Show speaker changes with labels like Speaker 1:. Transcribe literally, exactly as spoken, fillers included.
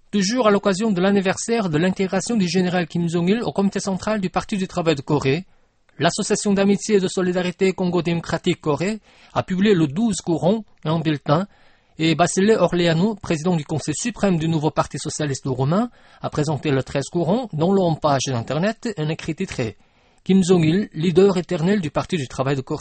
Speaker 1: Toujours à l'occasion de l'anniversaire de l'intégration du général Kim Jong-il au comité central du Parti du travail de Corée, l'Association d'amitié et de solidarité Congo-démocratique Corée a publié le douze courant un bulletin et Basile Orleanu, président du Conseil suprême du nouveau Parti socialiste roumain, a présenté le treize courant dont l'on page d'internet un écrit titré « Kim Jong-il, leader éternel du Parti du travail de Corée ».